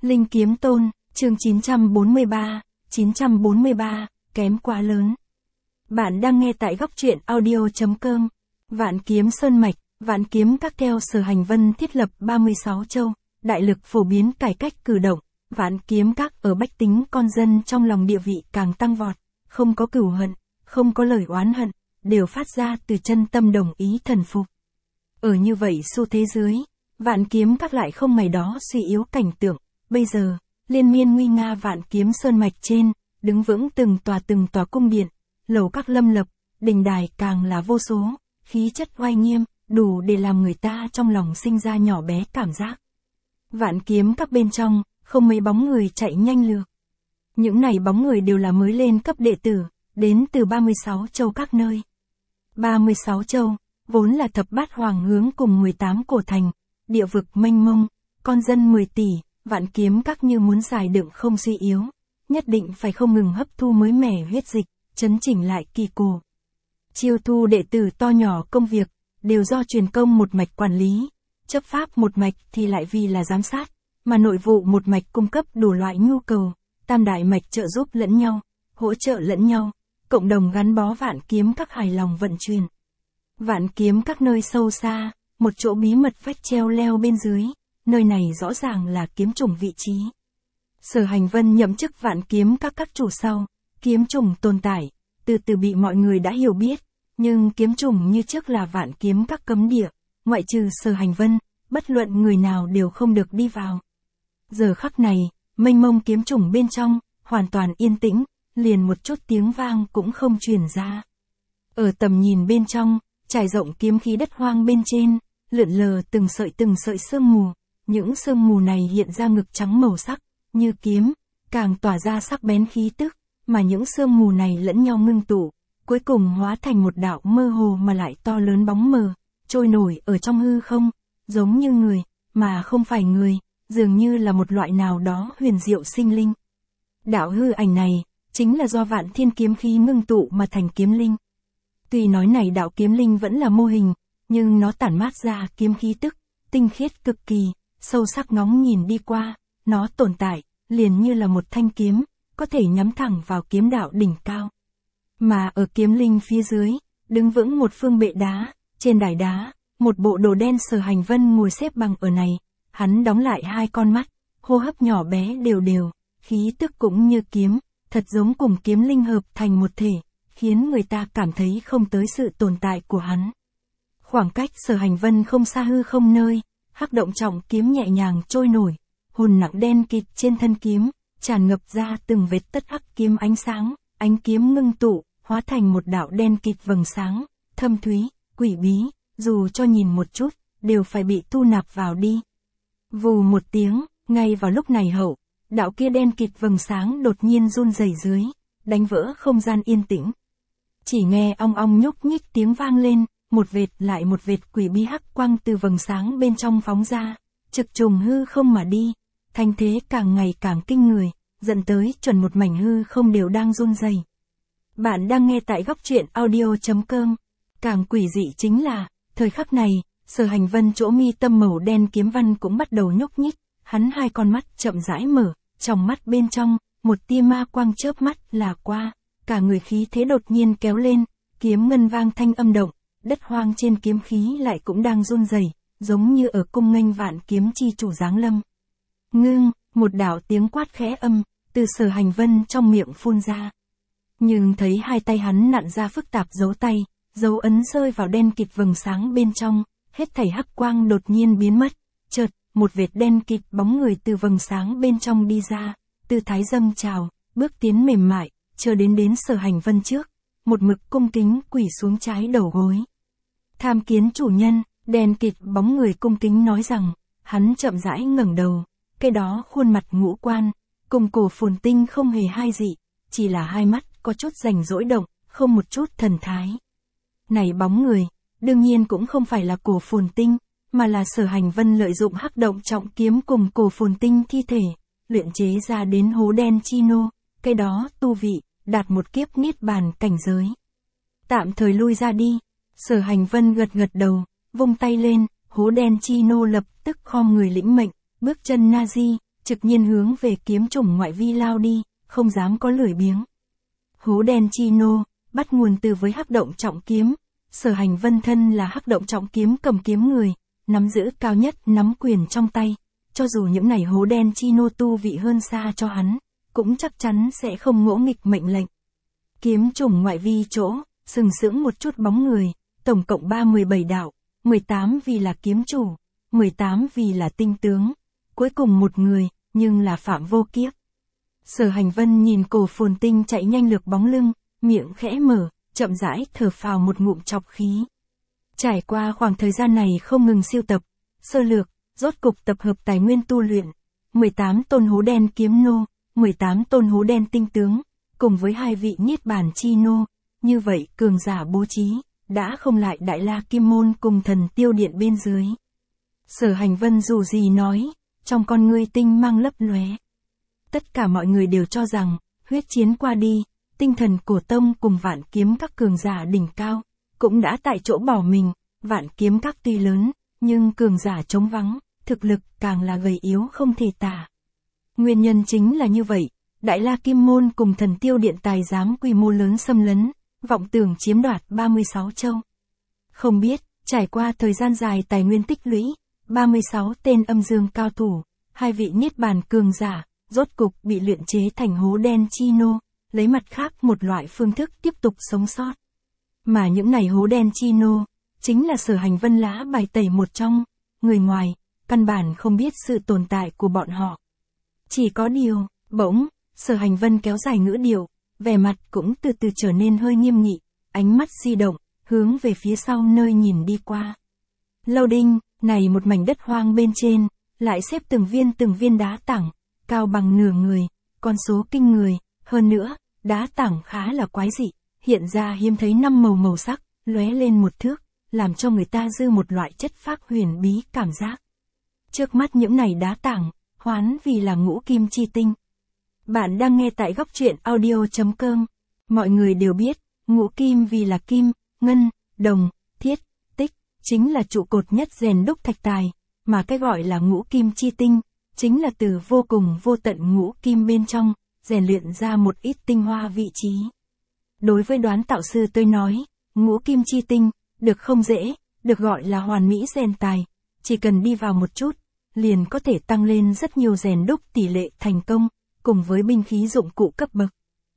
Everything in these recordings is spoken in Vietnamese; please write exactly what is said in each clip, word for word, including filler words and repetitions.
Linh Kiếm Tôn, chương chín trăm bốn mươi ba, chín trăm bốn mươi ba, kém quá lớn. Bạn đang nghe tại góc truyện audio chấm com. Vạn Kiếm Sơn Mạch, Vạn Kiếm Các theo Sở Hành Vân thiết lập ba mươi sáu châu, đại lực phổ biến cải cách cử động, Vạn Kiếm Các ở bách tính con dân trong lòng địa vị càng tăng vọt, không có cửu hận, không có lời oán hận, đều phát ra từ chân tâm đồng ý thần phục. Ở như vậy xu thế dưới, Vạn Kiếm Các lại không ngày đó suy yếu cảnh tượng, bây giờ, liên miên nguy nga Vạn Kiếm Sơn Mạch trên, đứng vững từng tòa từng tòa cung điện, lầu các lâm lập, đình đài càng là vô số, khí chất oai nghiêm, đủ để làm người ta trong lòng sinh ra nhỏ bé cảm giác. Vạn Kiếm Các bên trong, không mấy bóng người chạy nhanh lược. Những này bóng người đều là mới lên cấp đệ tử, đến từ ba mươi sáu châu các nơi. ba mươi sáu châu, vốn là thập bát hoàng hướng cùng mười tám cổ thành, địa vực mênh mông, con dân mười tỷ, Vạn Kiếm Các như muốn giải đựng không suy yếu, nhất định phải không ngừng hấp thu mới mẻ huyết dịch, chấn chỉnh lại kỳ cồ. Chiêu thu đệ tử to nhỏ công việc, đều do truyền công một mạch quản lý, chấp pháp một mạch thì lại vì là giám sát, mà nội vụ một mạch cung cấp đủ loại nhu cầu, tam đại mạch trợ giúp lẫn nhau, hỗ trợ lẫn nhau, cộng đồng gắn bó Vạn Kiếm Các hài lòng vận chuyển. Vạn Kiếm Các nơi sâu xa, một chỗ bí mật vách treo leo bên dưới, nơi này rõ ràng là kiếm trùng vị trí. Sở Hành Vân nhậm chức Vạn Kiếm Các các chủ sau, kiếm trùng tồn tại, từ từ bị mọi người đã hiểu biết, nhưng kiếm trùng như trước là Vạn Kiếm Các cấm địa, ngoại trừ Sở Hành Vân, bất luận người nào đều không được đi vào. Giờ khắc này, mênh mông kiếm trùng bên trong, hoàn toàn yên tĩnh, liền một chút tiếng vang cũng không truyền ra. Ở tầm nhìn bên trong, trải rộng kiếm khí đất hoang bên trên, lượn lờ từng sợi từng sợi sương mù, những sương mù này hiện ra ngực trắng màu sắc, như kiếm, càng tỏa ra sắc bén khí tức, mà những sương mù này lẫn nhau ngưng tụ, cuối cùng hóa thành một đạo mơ hồ mà lại to lớn bóng mờ, trôi nổi ở trong hư không, giống như người, mà không phải người, dường như là một loại nào đó huyền diệu sinh linh. Đạo hư ảnh này, chính là do vạn thiên kiếm khí ngưng tụ mà thành kiếm linh. Tuy nói này đạo kiếm linh vẫn là mô hình, nhưng nó tản mát ra kiếm khí tức, tinh khiết cực kỳ, sâu sắc ngóng nhìn đi qua, nó tồn tại, liền như là một thanh kiếm, có thể nhắm thẳng vào kiếm đạo đỉnh cao. Mà ở kiếm linh phía dưới, đứng vững một phương bệ đá, trên đài đá, một bộ đồ đen Sở Hành Vân ngồi xếp bằng ở này, hắn đóng lại hai con mắt, hô hấp nhỏ bé đều đều, khí tức cũng như kiếm, thật giống cùng kiếm linh hợp thành một thể, khiến người ta cảm thấy không tới sự tồn tại của hắn. Khoảng cách Sở Hành Vân không xa hư không nơi, hắc động trọng kiếm nhẹ nhàng trôi nổi, hồn nặng đen kịt trên thân kiếm, tràn ngập ra từng vết tất hắc kiếm ánh sáng, ánh kiếm ngưng tụ, hóa thành một đạo đen kịt vầng sáng, thâm thúy, quỷ bí, dù cho nhìn một chút, đều phải bị thu nạp vào đi. Vù một tiếng, ngay vào lúc này hậu, đạo kia đen kịt vầng sáng đột nhiên run rẩy dưới, đánh vỡ không gian yên tĩnh. Chỉ nghe ong ong nhúc nhích tiếng vang lên, một vệt lại một vệt quỷ bí hắc quang từ vầng sáng bên trong phóng ra, trực trùng hư không mà đi, thanh thế càng ngày càng kinh người, dẫn tới chuẩn một mảnh hư không đều đang run rẩy. Bạn đang nghe tại góc truyện audio chấm com. Càng quỷ dị chính là, thời khắc này, Sở Hành Vân chỗ mi tâm màu đen kiếm văn cũng bắt đầu nhúc nhích, hắn hai con mắt chậm rãi mở, trong mắt bên trong, một tia ma quang chớp mắt là qua, cả người khí thế đột nhiên kéo lên, kiếm ngân vang thanh âm động, đất hoang trên kiếm khí lại cũng đang run rẩy, giống như ở cung nghênh Vạn Kiếm chi chủ giáng lâm. Ngưng, một đạo tiếng quát khẽ âm, từ Sở Hành Vân trong miệng phun ra. Nhưng thấy hai tay hắn nặn ra phức tạp dấu tay, dấu ấn rơi vào đen kịt vầng sáng bên trong, hết thảy hắc quang đột nhiên biến mất, chợt, một vệt đen kịt bóng người từ vầng sáng bên trong đi ra, tư thái dâng trào, bước tiến mềm mại, chờ đến đến Sở Hành Vân trước, một mực cung kính quỳ xuống trái đầu gối. Tham kiến chủ nhân, đen kịt bóng người cung kính nói rằng, hắn chậm rãi ngẩng đầu, cái đó khuôn mặt ngũ quan, cùng Cổ Phồn Tinh không hề hai dị, chỉ là hai mắt có chút rảnh rỗi động, không một chút thần thái. Này bóng người, đương nhiên cũng không phải là Cổ Phồn Tinh, mà là Sở Hành Vân lợi dụng hắc động trọng kiếm cùng Cổ Phồn Tinh thi thể, luyện chế ra đến hố đen chi nô, cái đó tu vị, đạt một kiếp niết bàn cảnh giới. Tạm thời lui ra đi, Sở Hành Vân gật gật đầu, vung tay lên, hố đen chi nô lập tức khom người lĩnh mệnh, bước chân na di, trực nhiên hướng về kiếm trùng ngoại vi lao đi, không dám có lười biếng. Hố đen Chino, bắt nguồn từ với hắc động trọng kiếm, Sở Hành Vân thân là hắc động trọng kiếm cầm kiếm người, nắm giữ cao nhất nắm quyền trong tay, cho dù những này hố đen Chino tu vị hơn xa cho hắn, cũng chắc chắn sẽ không ngỗ nghịch mệnh lệnh. Kiếm trùng ngoại vi chỗ, sừng sững một chút bóng người, tổng cộng ba mươi bảy đạo, mười tám vì là kiếm chủ, mười tám vì là tinh tướng, cuối cùng một người, nhưng là Phạm Vô Kiếp. Sở Hành Vân nhìn Cổ Phồn Tinh chạy nhanh lược bóng lưng, miệng khẽ mở, chậm rãi thở phào một ngụm chọc khí. Trải qua khoảng thời gian này không ngừng siêu tập, sơ lược, rốt cục tập hợp tài nguyên tu luyện, mười tám tôn hố đen kiếm nô, mười tám tôn hố đen tinh tướng, cùng với hai vị niết bàn chi nô, như vậy cường giả bố trí, đã không lại Đại La Kim Môn cùng Thần Tiêu Điện bên dưới. Sở Hành Vân dù gì nói, trong con ngươi tinh mang lấp lóe. Tất cả mọi người đều cho rằng, huyết chiến qua đi, tinh thần cổ tông cùng vạn kiếm các cường giả đỉnh cao, cũng đã tại chỗ bỏ mình, vạn kiếm các tuy lớn, nhưng cường giả trống vắng, thực lực càng là gầy yếu không thể tả. Nguyên nhân chính là như vậy, Đại La Kim Môn cùng Thần Tiêu Điện tài giám quy mô lớn xâm lấn, vọng tưởng chiếm đoạt ba mươi sáu châu. Không biết, trải qua thời gian dài tài nguyên tích lũy, ba mươi sáu tên âm dương cao thủ, hai vị niết bàn cường giả, rốt cục bị luyện chế thành hố đen Chino, lấy mặt khác một loại phương thức tiếp tục sống sót. Mà những này hố đen Chino, chính là Sở Hành Vân lá bài tẩy một trong, người ngoài, căn bản không biết sự tồn tại của bọn họ. Chỉ có điều, bỗng, Sở Hành Vân kéo dài ngữ điệu, vẻ mặt cũng từ từ trở nên hơi nghiêm nghị, ánh mắt di động, hướng về phía sau nơi nhìn đi qua. Lâu đinh, này một mảnh đất hoang bên trên, lại xếp từng viên từng viên đá tảng, cao bằng nửa người, con số kinh người, hơn nữa, đá tảng khá là quái dị, hiện ra hiếm thấy năm màu màu sắc, lóe lên một thước, làm cho người ta dư một loại chất phác huyền bí cảm giác. Trước mắt những này đá tảng, hoán vì là ngũ kim chi tinh. Bạn đang nghe tại góc truyện audio chấm com. Mọi người đều biết, ngũ kim vì là kim, ngân, đồng, thiết, tích, chính là trụ cột nhất rèn đúc thạch tài, mà cái gọi là ngũ kim chi tinh, chính là từ vô cùng vô tận ngũ kim bên trong, rèn luyện ra một ít tinh hoa vị trí. Đối với đoán tạo sư tôi nói, ngũ kim chi tinh, được không dễ, được gọi là hoàn mỹ rèn tài, chỉ cần đi vào một chút, liền có thể tăng lên rất nhiều rèn đúc tỷ lệ thành công, cùng với binh khí dụng cụ cấp bậc.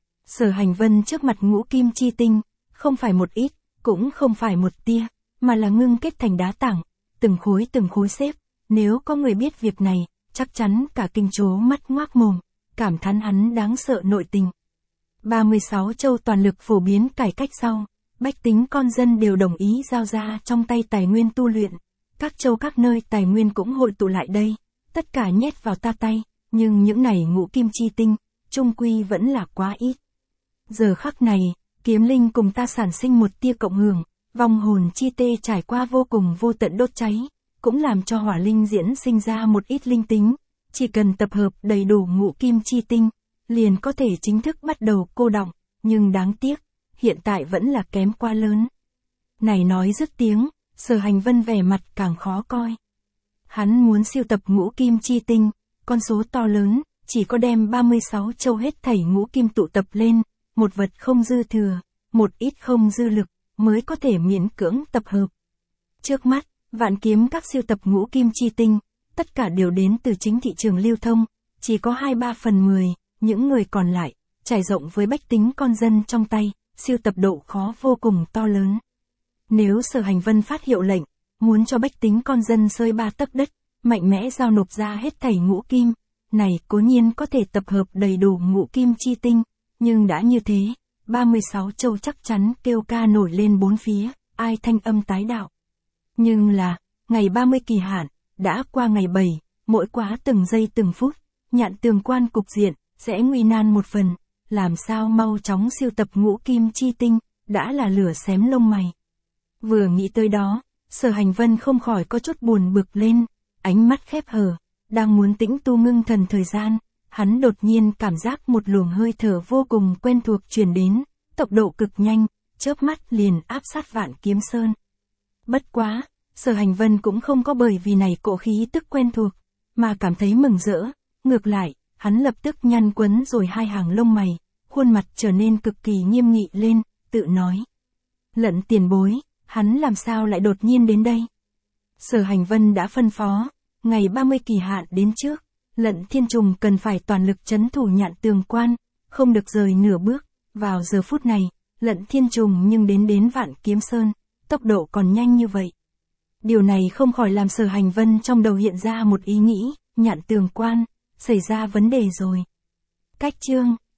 Sở Hành Vân trước mặt ngũ kim chi tinh, không phải một ít, cũng không phải một tia, mà là ngưng kết thành đá tảng, từng khối từng khối xếp, nếu có người biết việc này, chắc chắn cả kinh chố mắt ngoác mồm, cảm thán hắn đáng sợ nội tình. ba mươi sáu châu toàn lực phổ biến cải cách sau, bách tính con dân đều đồng ý giao ra trong tay tài nguyên tu luyện, các châu các nơi tài nguyên cũng hội tụ lại đây, tất cả nhét vào ta tay, nhưng những này ngũ kim chi tinh, trung quy vẫn là quá ít. Giờ khắc này, kiếm linh cùng ta sản sinh một tia cộng hưởng, vong hồn chi tê trải qua vô cùng vô tận đốt cháy, cũng làm cho hỏa linh diễn sinh ra một ít linh tính, chỉ cần tập hợp đầy đủ ngũ kim chi tinh, liền có thể chính thức bắt đầu cô đọng, nhưng đáng tiếc, hiện tại vẫn là kém quá lớn. Này nói dứt tiếng, Sở Hành Vân vẻ mặt càng khó coi. Hắn muốn siêu tập ngũ kim chi tinh, con số to lớn, chỉ có đem ba mươi sáu châu hết thảy ngũ kim tụ tập lên, một vật không dư thừa, một ít không dư lực, mới có thể miễn cưỡng tập hợp. Trước mắt, vạn kiếm các siêu tập ngũ kim chi tinh, tất cả đều đến từ chính thị trường lưu thông, chỉ có hai ba phần mười, những người còn lại, trải rộng với bách tính con dân trong tay, siêu tập độ khó vô cùng to lớn. Nếu Sở Hành Vân phát hiệu lệnh, muốn cho bách tính con dân sơi ba tấc đất, mạnh mẽ giao nộp ra hết thảy ngũ kim, này cố nhiên có thể tập hợp đầy đủ ngũ kim chi tinh, nhưng đã như thế, ba mươi sáu châu chắc chắn kêu ca nổi lên bốn phía, ai thanh âm tái đạo. Nhưng là, ngày ba mươi kỳ hạn, đã qua ngày bảy, mỗi quá từng giây từng phút, nhạn tường quan cục diện, sẽ nguy nan một phần, làm sao mau chóng siêu tập ngũ kim chi tinh, đã là lửa xém lông mày. Vừa nghĩ tới đó, Sở Hành Vân không khỏi có chút buồn bực lên, ánh mắt khép hờ, đang muốn tĩnh tu ngưng thần thời gian, hắn đột nhiên cảm giác một luồng hơi thở vô cùng quen thuộc truyền đến, tốc độ cực nhanh, chớp mắt liền áp sát Vạn Kiếm Sơn. Bất quá, Sở Hành Vân cũng không có bởi vì này cỗ khí tức quen thuộc, mà cảm thấy mừng rỡ, ngược lại, hắn lập tức nhăn quấn rồi hai hàng lông mày, khuôn mặt trở nên cực kỳ nghiêm nghị lên, tự nói. Lận tiền bối, hắn làm sao lại đột nhiên đến đây? Sở Hành Vân đã phân phó, ngày ba mươi kỳ hạn đến trước, Lận Thiên Trùng cần phải toàn lực trấn thủ Nhạn Tường Quan, không được rời nửa bước. Vào giờ phút này, Lận Thiên Trùng nhưng đến đến Vạn Kiếm Sơn, tốc độ còn nhanh như vậy. Điều này không khỏi làm Sở Hành Vân trong đầu hiện ra một ý nghĩ, Nhạn Tường Quan, xảy ra vấn đề rồi. Cách chương